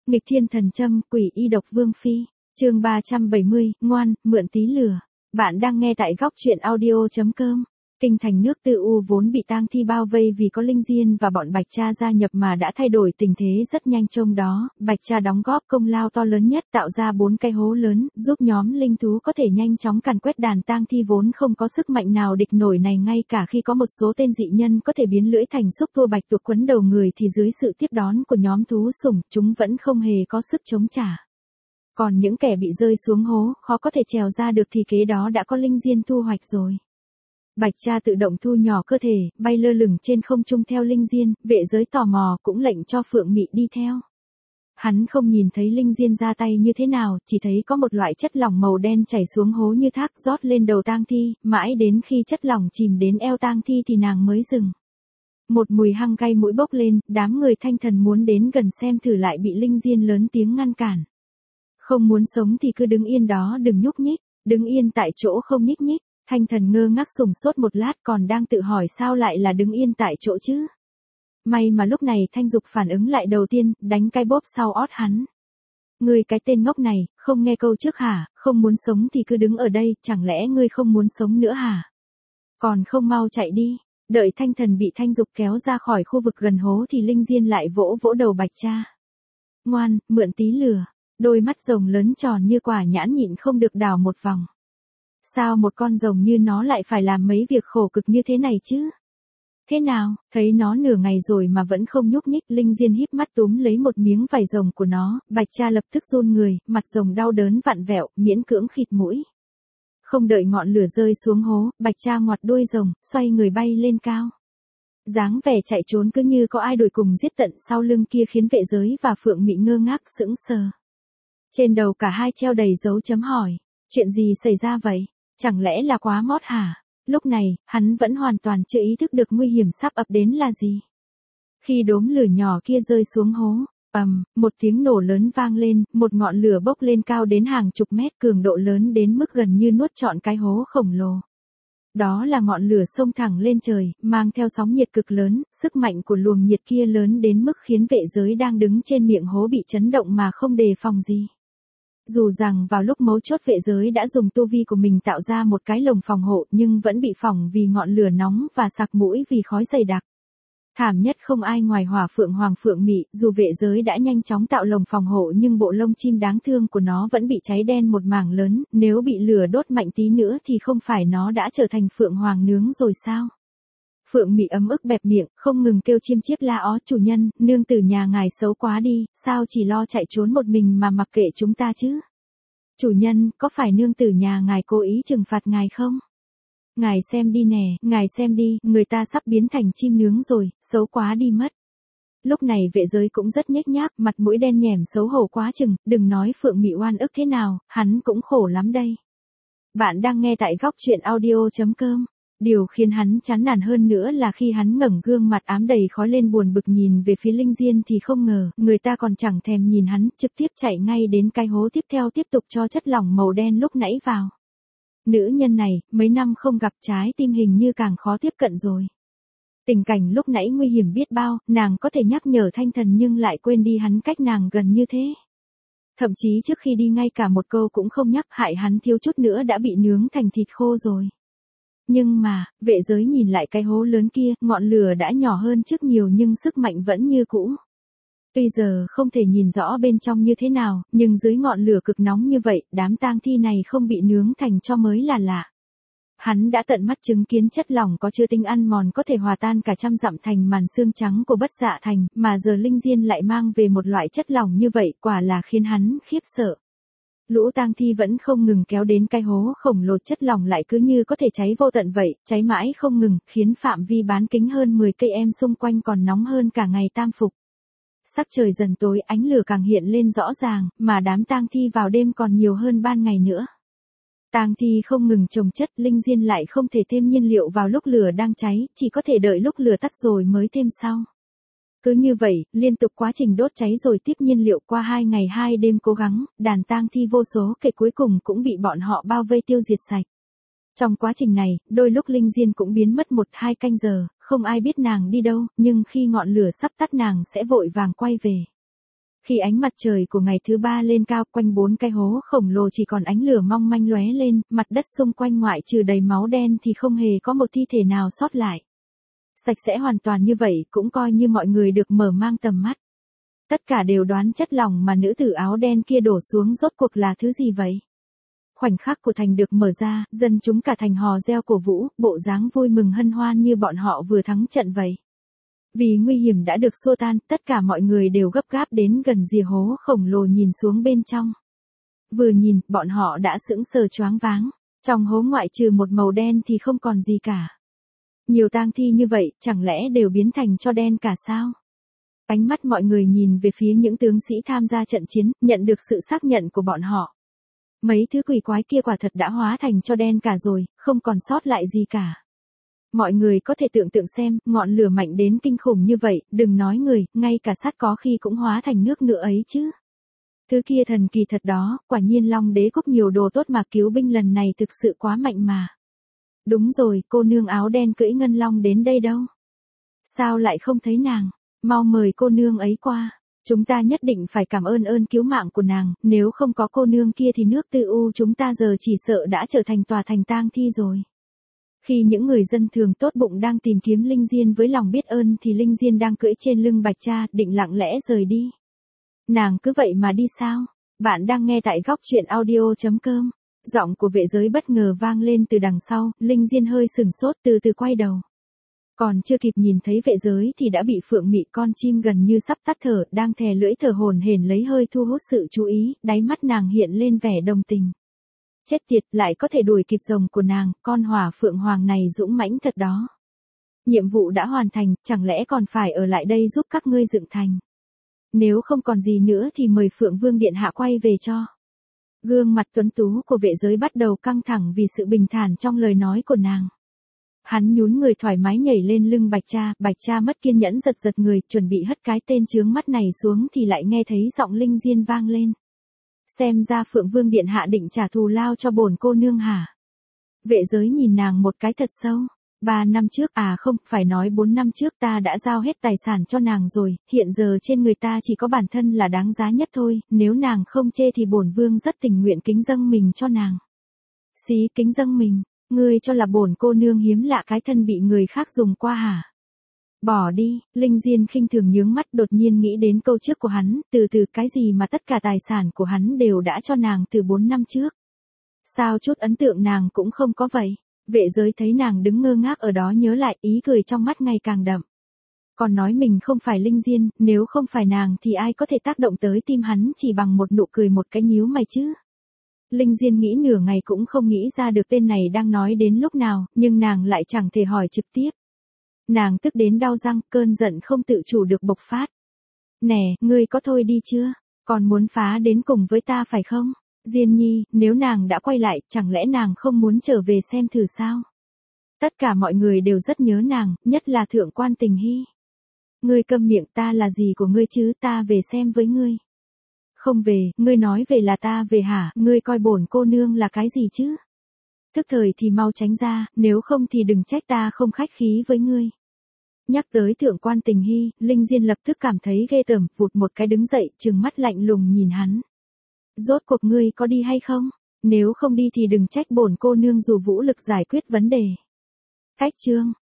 Nghịch thiên thần châm, quỷ y độc vương phi. Chương 370, ngoan, mượn tí lửa. Bạn đang nghe tại góc truyện audio.com. Kinh thành nước Tư U vốn bị tang thi bao vây vì có Linh Diên và bọn Bạch Cha gia nhập mà đã thay đổi tình thế rất nhanh. Trong đó, Bạch Cha đóng góp công lao to lớn nhất, tạo ra 4 cái hố lớn, giúp nhóm linh thú có thể nhanh chóng càn quét đàn tang thi vốn không có sức mạnh nào địch nổi này. Ngay cả khi có một số tên dị nhân có thể biến lưỡi thành xúc tua bạch tuộc quấn đầu người thì dưới sự tiếp đón của nhóm thú sủng, chúng vẫn không hề có sức chống trả. Còn những kẻ bị rơi xuống hố, khó có thể trèo ra được thì kế đó đã có Linh Diên thu hoạch rồi. Bạch Cha tự động thu nhỏ cơ thể, bay lơ lửng trên không trung theo Linh Diên, vệ giới tò mò cũng lệnh cho Phượng Mị đi theo. Hắn không nhìn thấy Linh Diên ra tay như thế nào, chỉ thấy có một loại chất lỏng màu đen chảy xuống hố như thác rót lên đầu tang thi, mãi đến khi chất lỏng chìm đến eo tang thi thì nàng mới dừng. Một mùi hăng cay mũi bốc lên, đám người Thanh Thần muốn đến gần xem thử lại bị Linh Diên lớn tiếng ngăn cản. Không muốn sống thì cứ đứng yên đó, đừng nhúc nhích, đứng yên tại chỗ không nhích nhích. Thanh Thần ngơ ngác sửng sốt một lát, còn đang tự hỏi sao lại là đứng yên tại chỗ chứ. May mà lúc này Thanh Dục phản ứng lại đầu tiên, đánh cái bóp sau ót hắn. Ngươi cái tên ngốc này, không nghe câu trước hả, không muốn sống thì cứ đứng ở đây, chẳng lẽ ngươi không muốn sống nữa hả? Còn không mau chạy đi. Đợi Thanh Thần bị Thanh Dục kéo ra khỏi khu vực gần hố thì Linh Diên lại vỗ vỗ đầu Bạch Cha. Ngoan, mượn tí lửa. Đôi mắt rồng lớn tròn như quả nhãn nhịn không được đảo một vòng. Sao một con rồng như nó lại phải làm mấy việc khổ cực như thế này chứ? Thế nào, thấy nó nửa ngày rồi mà vẫn không nhúc nhích, Linh Diên híp mắt túm lấy một miếng vải rồng của nó, Bạch Cha lập tức run người, mặt rồng đau đớn vặn vẹo, miễn cưỡng khịt mũi. Không đợi ngọn lửa rơi xuống hố, Bạch Cha ngoặt đuôi rồng, xoay người bay lên cao. Dáng vẻ chạy trốn cứ như có ai đuổi cùng giết tận sau lưng kia khiến vệ giới và Phượng Mị ngơ ngác sững sờ. Trên đầu cả hai treo đầy dấu chấm hỏi. Chuyện gì xảy ra vậy? Chẳng lẽ là quá mót hả? Lúc này, hắn vẫn hoàn toàn chưa ý thức được nguy hiểm sắp ập đến là gì. Khi đốm lửa nhỏ kia rơi xuống hố, một tiếng nổ lớn vang lên, một ngọn lửa bốc lên cao đến hàng chục mét, cường độ lớn đến mức gần như nuốt trọn cái hố khổng lồ. Đó là ngọn lửa xông thẳng lên trời, mang theo sóng nhiệt cực lớn, sức mạnh của luồng nhiệt kia lớn đến mức khiến vệ giới đang đứng trên miệng hố bị chấn động mà không đề phòng gì. Dù rằng vào lúc mấu chốt vệ giới đã dùng tu vi của mình tạo ra một cái lồng phòng hộ nhưng vẫn bị phỏng vì ngọn lửa nóng và sặc mũi vì khói dày đặc. Thảm nhất không ai ngoài Hỏa Phượng Hoàng Phượng Mị, dù vệ giới đã nhanh chóng tạo lồng phòng hộ nhưng bộ lông chim đáng thương của nó vẫn bị cháy đen một mảng lớn, nếu bị lửa đốt mạnh tí nữa thì không phải nó đã trở thành Phượng Hoàng nướng rồi sao? Phượng Mị ấm ức bẹp miệng, không ngừng kêu chiêm chiếp la ó, chủ nhân, nương tử nhà ngài xấu quá đi, sao chỉ lo chạy trốn một mình mà mặc kệ chúng ta chứ? Chủ nhân, có phải nương tử nhà ngài cố ý trừng phạt ngài không? Ngài xem đi nè, ngài xem đi, người ta sắp biến thành chim nướng rồi, xấu quá đi mất. Lúc này vệ giới cũng rất nhếch nhác, mặt mũi đen nhẻm xấu hổ quá chừng, đừng nói Phượng Mị oan ức thế nào, hắn cũng khổ lắm đây. Bạn đang nghe tại góc truyện audio.com. Điều khiến hắn chán nản hơn nữa là khi hắn ngẩng gương mặt ám đầy khói lên buồn bực nhìn về phía Linh Diên thì không ngờ, người ta còn chẳng thèm nhìn hắn, trực tiếp chạy ngay đến cái hố tiếp theo tiếp tục cho chất lỏng màu đen lúc nãy vào. Nữ nhân này, mấy năm không gặp trái tim hình như càng khó tiếp cận rồi. Tình cảnh lúc nãy nguy hiểm biết bao, nàng có thể nhắc nhở Thanh Thần nhưng lại quên đi hắn cách nàng gần như thế. Thậm chí trước khi đi ngay cả một câu cũng không nhắc, hại hắn thiếu chút nữa đã bị nướng thành thịt khô rồi. Nhưng mà, vệ giới nhìn lại cái hố lớn kia, ngọn lửa đã nhỏ hơn trước nhiều nhưng sức mạnh vẫn như cũ. Tuy giờ không thể nhìn rõ bên trong như thế nào, nhưng dưới ngọn lửa cực nóng như vậy, đám tang thi này không bị nướng thành tro mới là lạ. Hắn đã tận mắt chứng kiến chất lỏng có chứa tinh ăn mòn có thể hòa tan cả trăm dặm thành màn xương trắng của Bất Dạ Thành, mà giờ Linh Diên lại mang về một loại chất lỏng như vậy, quả là khiến hắn khiếp sợ. Lũ tang thi vẫn không ngừng kéo đến cái hố khổng lồ, chất lỏng lại cứ như có thể cháy vô tận vậy, cháy mãi không ngừng, khiến phạm vi bán kính hơn 10 cây em xung quanh còn nóng hơn cả ngày tam phục. Sắc trời dần tối, ánh lửa càng hiện lên rõ ràng, mà đám tang thi vào đêm còn nhiều hơn ban ngày nữa. Tang thi không ngừng chồng chất, Linh Diên lại không thể thêm nhiên liệu vào lúc lửa đang cháy, chỉ có thể đợi lúc lửa tắt rồi mới thêm sau. Cứ như vậy, liên tục quá trình đốt cháy rồi tiếp nhiên liệu qua 2 ngày 2 đêm cố gắng, đàn tang thi vô số kể cuối cùng cũng bị bọn họ bao vây tiêu diệt sạch. Trong quá trình này, đôi lúc Linh Diên cũng biến mất 1-2 canh giờ, không ai biết nàng đi đâu, nhưng khi ngọn lửa sắp tắt nàng sẽ vội vàng quay về. Khi ánh mặt trời của ngày thứ ba lên cao, quanh 4 cái hố khổng lồ chỉ còn ánh lửa mong manh lóe lên, mặt đất xung quanh ngoại trừ đầy máu đen thì không hề có một thi thể nào sót lại. Sạch sẽ hoàn toàn như vậy cũng coi như mọi người được mở mang tầm mắt. Tất cả đều đoán chất lỏng mà nữ tử áo đen kia đổ xuống rốt cuộc là thứ gì vậy? Khoảnh khắc của thành được mở ra, dân chúng cả thành hò reo cổ vũ, bộ dáng vui mừng hân hoan như bọn họ vừa thắng trận vậy. Vì nguy hiểm đã được xua tan, tất cả mọi người đều gấp gáp đến gần rìa hố khổng lồ nhìn xuống bên trong. Vừa nhìn, bọn họ đã sững sờ choáng váng. Trong hố ngoại trừ một màu đen thì không còn gì cả. Nhiều tang thi như vậy, chẳng lẽ đều biến thành cho đen cả sao? Ánh mắt mọi người nhìn về phía những tướng sĩ tham gia trận chiến, nhận được sự xác nhận của bọn họ. Mấy thứ quỷ quái kia quả thật đã hóa thành cho đen cả rồi, không còn sót lại gì cả. Mọi người có thể tưởng tượng xem, ngọn lửa mạnh đến kinh khủng như vậy, đừng nói người, ngay cả sắt có khi cũng hóa thành nước nữa ấy chứ. Thứ kia thần kỳ thật đó, quả nhiên Long Đế cúc nhiều đồ tốt mà cứu binh lần này thực sự quá mạnh mà. Đúng rồi, cô nương áo đen cưỡi ngân long đến đây đâu? Sao lại không thấy nàng? Mau mời cô nương ấy qua. Chúng ta nhất định phải cảm ơn ơn cứu mạng của nàng, nếu không có cô nương kia thì nước Tư U chúng ta giờ chỉ sợ đã trở thành tòa thành tang thi rồi. Khi những người dân thường tốt bụng đang tìm kiếm Linh Diên với lòng biết ơn thì Linh Diên đang cưỡi trên lưng Bạch Cha, định lặng lẽ rời đi. Nàng cứ vậy mà đi sao? Bạn đang nghe tại góc truyện audio.com. Giọng của vệ giới bất ngờ vang lên từ đằng sau, Linh Diên hơi sừng sốt từ từ quay đầu. Còn chưa kịp nhìn thấy vệ giới thì đã bị Phượng Mị con chim gần như sắp tắt thở, đang thè lưỡi thở hổn hển lấy hơi thu hút sự chú ý, đáy mắt nàng hiện lên vẻ đồng tình. Chết tiệt, lại có thể đuổi kịp rồng của nàng, con hỏa phượng hoàng này dũng mãnh thật đó. Nhiệm vụ đã hoàn thành, chẳng lẽ còn phải ở lại đây giúp các ngươi dựng thành. Nếu không còn gì nữa thì mời Phượng Vương Điện Hạ quay về cho. Gương mặt tuấn tú của vệ giới bắt đầu căng thẳng vì sự bình thản trong lời nói của nàng. Hắn nhún người thoải mái nhảy lên lưng Bạch Cha mất kiên nhẫn giật giật người, chuẩn bị hất cái tên chướng mắt này xuống thì lại nghe thấy giọng Linh Diên vang lên. Xem ra Phượng Vương Điện Hạ định trả thù lao cho bổn cô nương hả? Vệ giới nhìn nàng một cái thật sâu. 3 năm trước, à không, phải nói 4 năm trước ta đã giao hết tài sản cho nàng rồi, hiện giờ trên người ta chỉ có bản thân là đáng giá nhất thôi, nếu nàng không chê thì bổn vương rất tình nguyện kính dâng mình cho nàng. Xí, kính dâng mình, ngươi cho là bổn cô nương hiếm lạ cái thân bị người khác dùng qua hả? Bỏ đi, Linh Diên khinh thường nhướng mắt đột nhiên nghĩ đến câu trước của hắn, từ cái gì mà tất cả tài sản của hắn đều đã cho nàng từ 4 năm trước. Sao chút ấn tượng nàng cũng không có vậy? Vệ giới thấy nàng đứng ngơ ngác ở đó nhớ lại, ý cười trong mắt ngày càng đậm. Còn nói mình không phải Linh Diên, nếu không phải nàng thì ai có thể tác động tới tim hắn chỉ bằng một nụ cười một cái nhíu mày chứ. Linh Diên nghĩ nửa ngày cũng không nghĩ ra được tên này đang nói đến lúc nào, nhưng nàng lại chẳng thể hỏi trực tiếp. Nàng tức đến đau răng, cơn giận không tự chủ được bộc phát. Nè, ngươi có thôi đi chưa? Còn muốn phá đến cùng với ta phải không? Diên nhi, nếu nàng đã quay lại, chẳng lẽ nàng không muốn trở về xem thử sao? Tất cả mọi người đều rất nhớ nàng, nhất là thượng quan Tình Hy. Ngươi câm miệng, ta là gì của ngươi chứ, ta về xem với ngươi. Không về, ngươi nói về là ta về hả, ngươi coi bổn cô nương là cái gì chứ? Thức thời thì mau tránh ra, nếu không thì đừng trách ta không khách khí với ngươi. Nhắc tới thượng quan Tình Hy, Linh Diên lập tức cảm thấy ghê tởm, vụt một cái đứng dậy, trừng mắt lạnh lùng nhìn hắn. Rốt cuộc ngươi có đi hay không? Nếu không đi thì đừng trách bổn cô nương dù vũ lực giải quyết vấn đề. Cách chương